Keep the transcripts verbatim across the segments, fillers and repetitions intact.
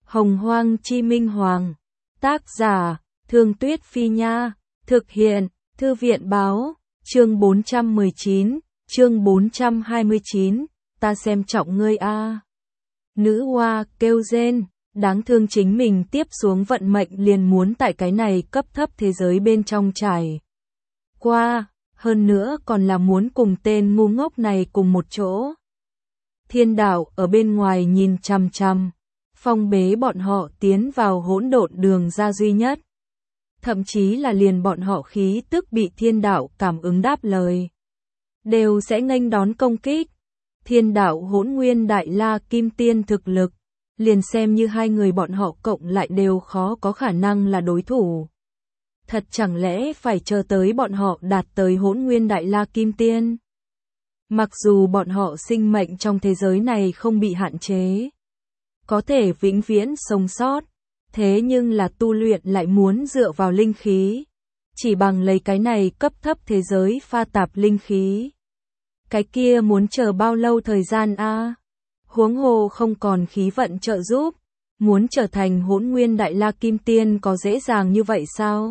Hồng Hoang Chi Minh Hoàng. Tác giả, Thương Tuyết Phi Nha. Thực hiện, Thư viện Báo. Chương bốn trăm mười chín, chương bốn trăm hai mươi chín, ta xem trọng ngươi a. Nữ oa kêu rên, đáng thương chính mình tiếp xuống vận mệnh liền muốn tại cái này cấp thấp thế giới bên trong trải qua, hơn nữa còn là muốn cùng tên ngu ngốc này cùng một chỗ. Thiên đạo ở bên ngoài nhìn chằm chằm, phong bế bọn họ tiến vào hỗn độn đường ra duy nhất. Thậm chí là liền bọn họ khí tức bị thiên đạo cảm ứng đáp lời, đều sẽ nghênh đón công kích. Thiên đạo Hỗn Nguyên Đại La Kim Tiên thực lực, liền xem như hai người bọn họ cộng lại đều khó có khả năng là đối thủ. Thật chẳng lẽ phải chờ tới bọn họ đạt tới Hỗn Nguyên Đại La Kim Tiên? Mặc dù bọn họ sinh mệnh trong thế giới này không bị hạn chế, có thể vĩnh viễn sống sót, thế nhưng là tu luyện lại muốn dựa vào linh khí, chỉ bằng lấy cái này cấp thấp thế giới pha tạp linh khí. Cái kia muốn chờ bao lâu thời gian a? À? Huống hồ không còn khí vận trợ giúp, muốn trở thành Hỗn Nguyên Đại La Kim Tiên có dễ dàng như vậy sao?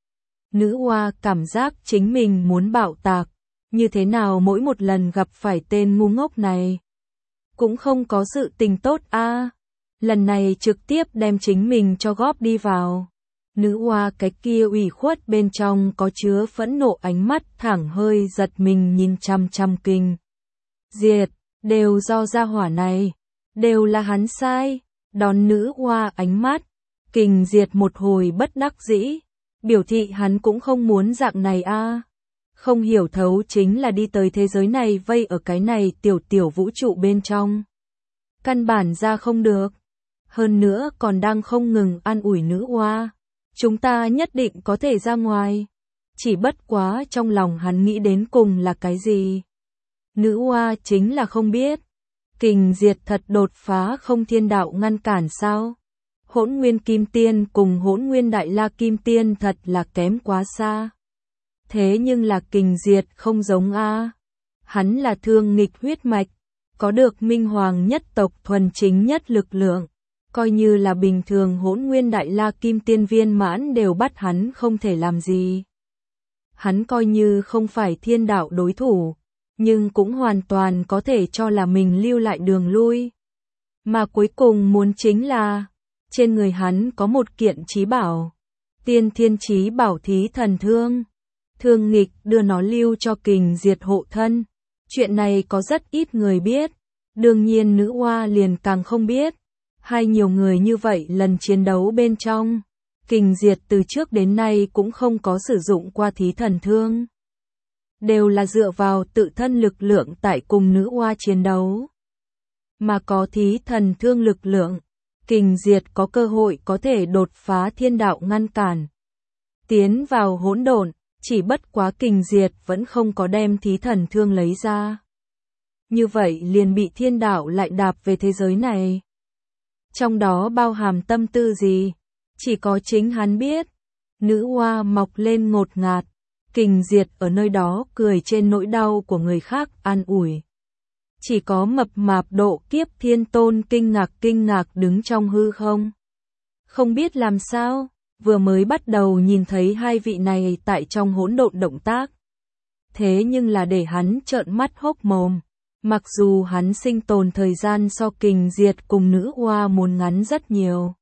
Nữ oa cảm giác chính mình muốn bạo tạc, như thế nào mỗi một lần gặp phải tên ngu ngốc này, cũng không có sự tình tốt a. À? Lần này trực tiếp đem chính mình cho góp đi vào. Nữ oa cái kia ủy khuất bên trong có chứa phẫn nộ ánh mắt thẳng hơi giật mình nhìn chăm chăm Kình Diệt, đều do gia hỏa này, đều là hắn sai. Đón nữ oa ánh mắt, Kình Diệt một hồi bất đắc dĩ, biểu thị hắn cũng không muốn dạng này a. À. Không hiểu thấu chính là đi tới thế giới này vây ở cái này tiểu tiểu vũ trụ bên trong. Căn bản ra không được. Hơn nữa còn đang không ngừng an ủi nữ oa. Chúng ta nhất định có thể ra ngoài. Chỉ bất quá trong lòng hắn nghĩ đến cùng là cái gì. Nữ oa chính là không biết. Kình Diệt thật đột phá không thiên đạo ngăn cản sao? Hỗn Nguyên Kim Tiên cùng Hỗn Nguyên Đại La Kim Tiên thật là kém quá xa. Thế nhưng là Kình Diệt không giống a. Hắn là thương nghịch huyết mạch, có được Minh Hoàng nhất tộc thuần chính nhất lực lượng. Coi như là bình thường Hỗn Nguyên Đại La Kim Tiên viên mãn đều bắt hắn không thể làm gì. Hắn coi như không phải thiên đạo đối thủ, nhưng cũng hoàn toàn có thể cho là mình lưu lại đường lui. Mà cuối cùng muốn chính là, trên người hắn có một kiện chí bảo, Tiên Thiên Chí Bảo Thí Thần Thương. Thương nghịch đưa nó lưu cho Kình Diệt hộ thân. Chuyện này có rất ít người biết, đương nhiên nữ oa liền càng không biết. Hay nhiều người như vậy lần chiến đấu bên trong, Kình Diệt từ trước đến nay cũng không có sử dụng qua Thí Thần Thương. Đều là dựa vào tự thân lực lượng tại cùng nữ oa chiến đấu. Mà có Thí Thần Thương lực lượng, Kình Diệt có cơ hội có thể đột phá thiên đạo ngăn cản, tiến vào hỗn độn, chỉ bất quá Kình Diệt vẫn không có đem Thí Thần Thương lấy ra. Như vậy liền bị thiên đạo lại đạp về thế giới này. Trong đó bao hàm tâm tư gì, chỉ có chính hắn biết. Nữ oa mọc lên ngột ngạt, Kình Diệt ở nơi đó cười trên nỗi đau của người khác an ủi. Chỉ có mập mạp độ kiếp thiên tôn kinh ngạc kinh ngạc đứng trong hư không. Không biết làm sao, vừa mới bắt đầu nhìn thấy hai vị này tại trong hỗn độn động tác. Thế nhưng là để hắn trợn mắt hốc mồm. Mặc dù hắn sinh tồn thời gian so Kình Diệt cùng nữ oa muốn ngắn rất nhiều.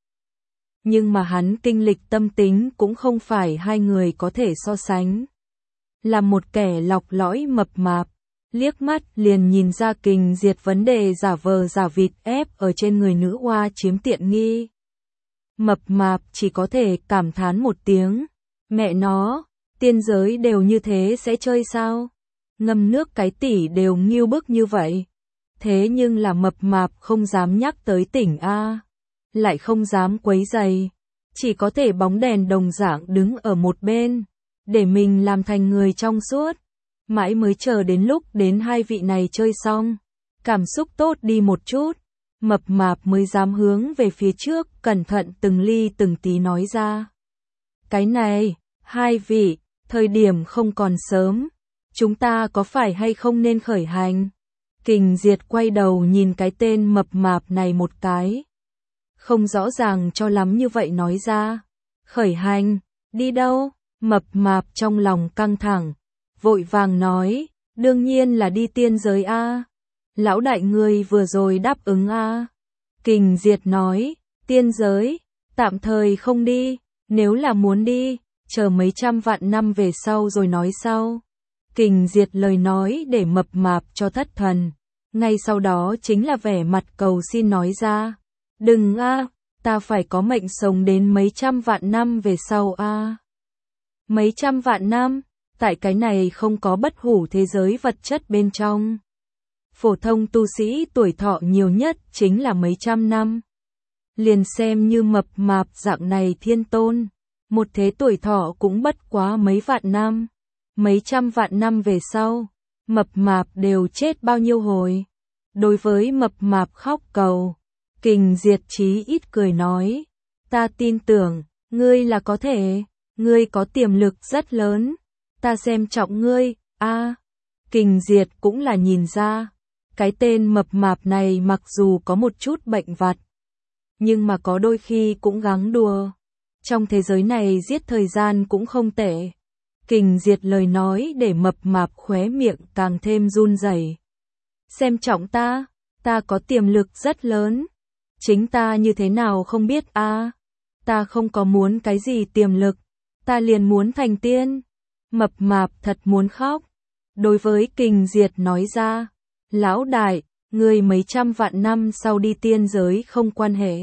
Nhưng mà hắn kinh lịch tâm tính cũng không phải hai người có thể so sánh. Là một kẻ lọc lõi mập mạp, liếc mắt liền nhìn ra Kình Diệt vấn đề giả vờ giả vịt ép ở trên người nữ oa chiếm tiện nghi. Mập mạp chỉ có thể cảm thán một tiếng, mẹ nó, tiên giới đều như thế sẽ chơi sao? Ngâm nước cái tỉ đều nghiêu bức như vậy. Thế nhưng là mập mạp không dám nhắc tới tỉnh A. Lại không dám quấy giày. Chỉ có thể bóng đèn đồng dạng đứng ở một bên. Để mình làm thành người trong suốt. Mãi mới chờ đến lúc đến hai vị này chơi xong. Cảm xúc tốt đi một chút. Mập mạp mới dám hướng về phía trước. Cẩn thận từng ly từng tí nói ra. Cái này, hai vị, thời điểm không còn sớm. Chúng ta có phải hay không nên khởi hành? Kình Diệt quay đầu nhìn cái tên mập mạp này một cái. không rõ ràng cho lắm như vậy nói ra. Khởi hành, đi đâu? Mập mạp trong lòng căng thẳng, vội vàng nói, đương nhiên là đi tiên giới a. Lão đại ngươi vừa rồi đáp ứng a. Kình Diệt nói, tiên giới, tạm thời không đi, nếu là muốn đi, chờ mấy trăm vạn năm về sau rồi nói sau. Kình Diệt lời nói để mập mạp cho thất thần, ngay sau đó chính là vẻ mặt cầu xin nói ra, đừng a, ta phải có mệnh sống đến mấy trăm vạn năm về sau a. Mấy trăm vạn năm, tại cái này không có bất hủ thế giới vật chất bên trong. Phổ thông tu sĩ tuổi thọ nhiều nhất chính là mấy trăm năm. Liền xem như mập mạp dạng này thiên tôn, một thế tuổi thọ cũng bất quá mấy vạn năm. Mấy trăm vạn năm về sau, mập mạp đều chết bao nhiêu hồi. Đối với mập mạp khóc cầu, Kình Diệt chí ít cười nói, ta tin tưởng, ngươi là có thể, ngươi có tiềm lực rất lớn, ta xem trọng ngươi, a. À, Kình Diệt cũng là nhìn ra, cái tên mập mạp này mặc dù có một chút bệnh vặt, nhưng mà có đôi khi cũng gắng đùa. Trong thế giới này giết thời gian cũng không tệ. Kình Diệt lời nói để mập mạp khóe miệng càng thêm run rẩy. Xem trọng ta, ta có tiềm lực rất lớn. Chính ta như thế nào không biết a. À, ta không có muốn cái gì tiềm lực, ta liền muốn thành tiên. Mập mạp thật muốn khóc. Đối với Kình Diệt nói ra, lão đại, người mấy trăm vạn năm sau đi tiên giới không quan hệ.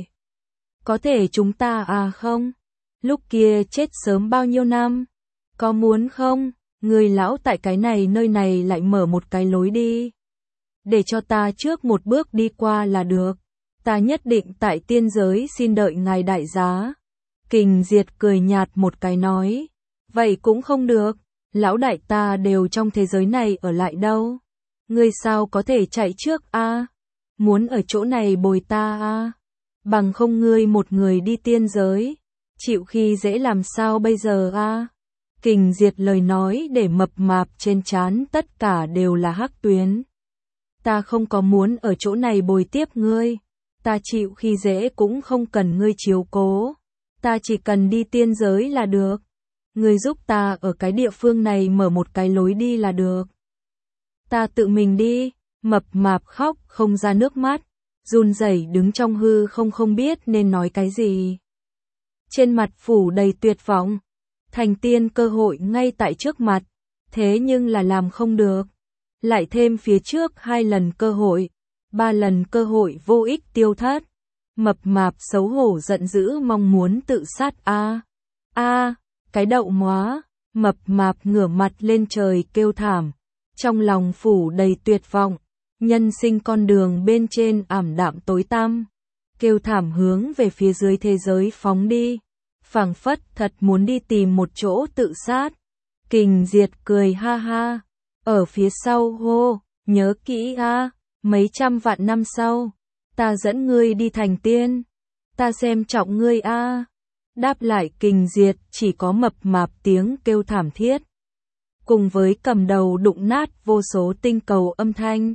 Có thể chúng ta à không? Lúc kia chết sớm bao nhiêu năm? Có muốn không? Người lão tại cái này nơi này lại mở một cái lối đi. Để cho ta trước một bước đi qua là được. Ta nhất định tại tiên giới xin đợi ngài đại giá. Kình Diệt cười nhạt một cái nói. Vậy cũng không được. Lão đại ta đều trong thế giới này ở lại đâu. Ngươi sao có thể chạy trước a? À? Muốn ở chỗ này bồi ta a? À? Bằng không ngươi một người đi tiên giới. Chịu khi dễ làm sao bây giờ a? À? Kình Diệt lời nói để mập mạp trên trán tất cả đều là hắc tuyến. Ta không có muốn ở chỗ này bồi tiếp ngươi. Ta chịu khi dễ cũng không cần ngươi chiếu cố. Ta chỉ cần đi tiên giới là được. Ngươi giúp ta ở cái địa phương này mở một cái lối đi là được. Ta tự mình đi. Mập mạp khóc không ra nước mắt, run rẩy đứng trong hư không không biết nên nói cái gì. Trên mặt phủ đầy tuyệt vọng. Thành tiên cơ hội ngay tại trước mặt, thế nhưng là làm không được. Lại thêm phía trước hai lần cơ hội, ba lần cơ hội vô ích tiêu thất. Mập mạp xấu hổ giận dữ mong muốn tự sát a. A, cái đậu móa, mập mạp ngửa mặt lên trời kêu thảm, trong lòng phủ đầy tuyệt vọng, nhân sinh con đường bên trên ảm đạm tối tăm, kêu thảm hướng về phía dưới thế giới phóng đi. Phảng phất thật muốn đi tìm một chỗ tự sát. Kình Diệt cười ha ha, ở phía sau hô, nhớ kỹ a, mấy trăm vạn năm sau, ta dẫn ngươi đi thành tiên, ta xem trọng ngươi a. Đáp lại Kình Diệt chỉ có mập mạp tiếng kêu thảm thiết, cùng với cầm đầu đụng nát vô số tinh cầu âm thanh.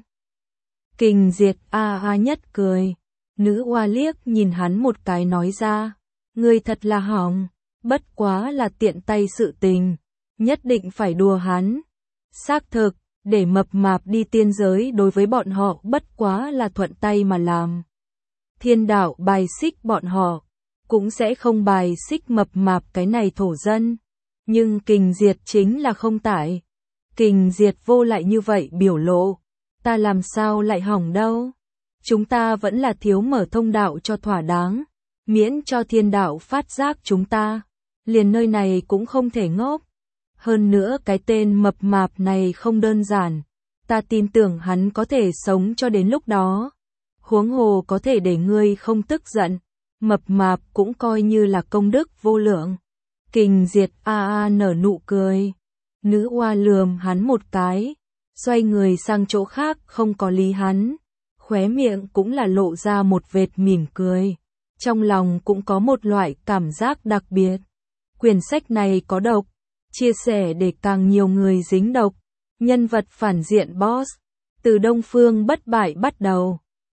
Kình Diệt a a nhất cười, nữ oa liếc nhìn hắn một cái nói ra. Ngươi thật là hỏng, bất quá là tiện tay sự tình, nhất định phải đùa hắn. Xác thực, để mập mạp đi tiên giới đối với bọn họ bất quá là thuận tay mà làm. Thiên đạo bài xích bọn họ, cũng sẽ không bài xích mập mạp cái này thổ dân. Nhưng Kình Diệt chính là không tại. Kình Diệt vô lại như vậy biểu lộ, ta làm sao lại hỏng đâu. Chúng ta vẫn là thiếu mở thông đạo cho thỏa đáng. Miễn cho thiên đạo phát giác chúng ta, liền nơi này cũng không thể ngốc. Hơn nữa cái tên mập mạp này không đơn giản, ta tin tưởng hắn có thể sống cho đến lúc đó. Huống hồ có thể để ngươi không tức giận, mập mạp cũng coi như là công đức vô lượng. Kình Diệt a a nở nụ cười, nữ oa lườm hắn một cái, xoay người sang chỗ khác không có lý hắn, khóe miệng cũng là lộ ra một vệt mỉm cười. Trong lòng cũng có một loại cảm giác đặc biệt. Quyển sách này có độc, chia sẻ để càng nhiều người dính độc. Nhân vật phản diện boss, từ Đông Phương bất bại bắt đầu.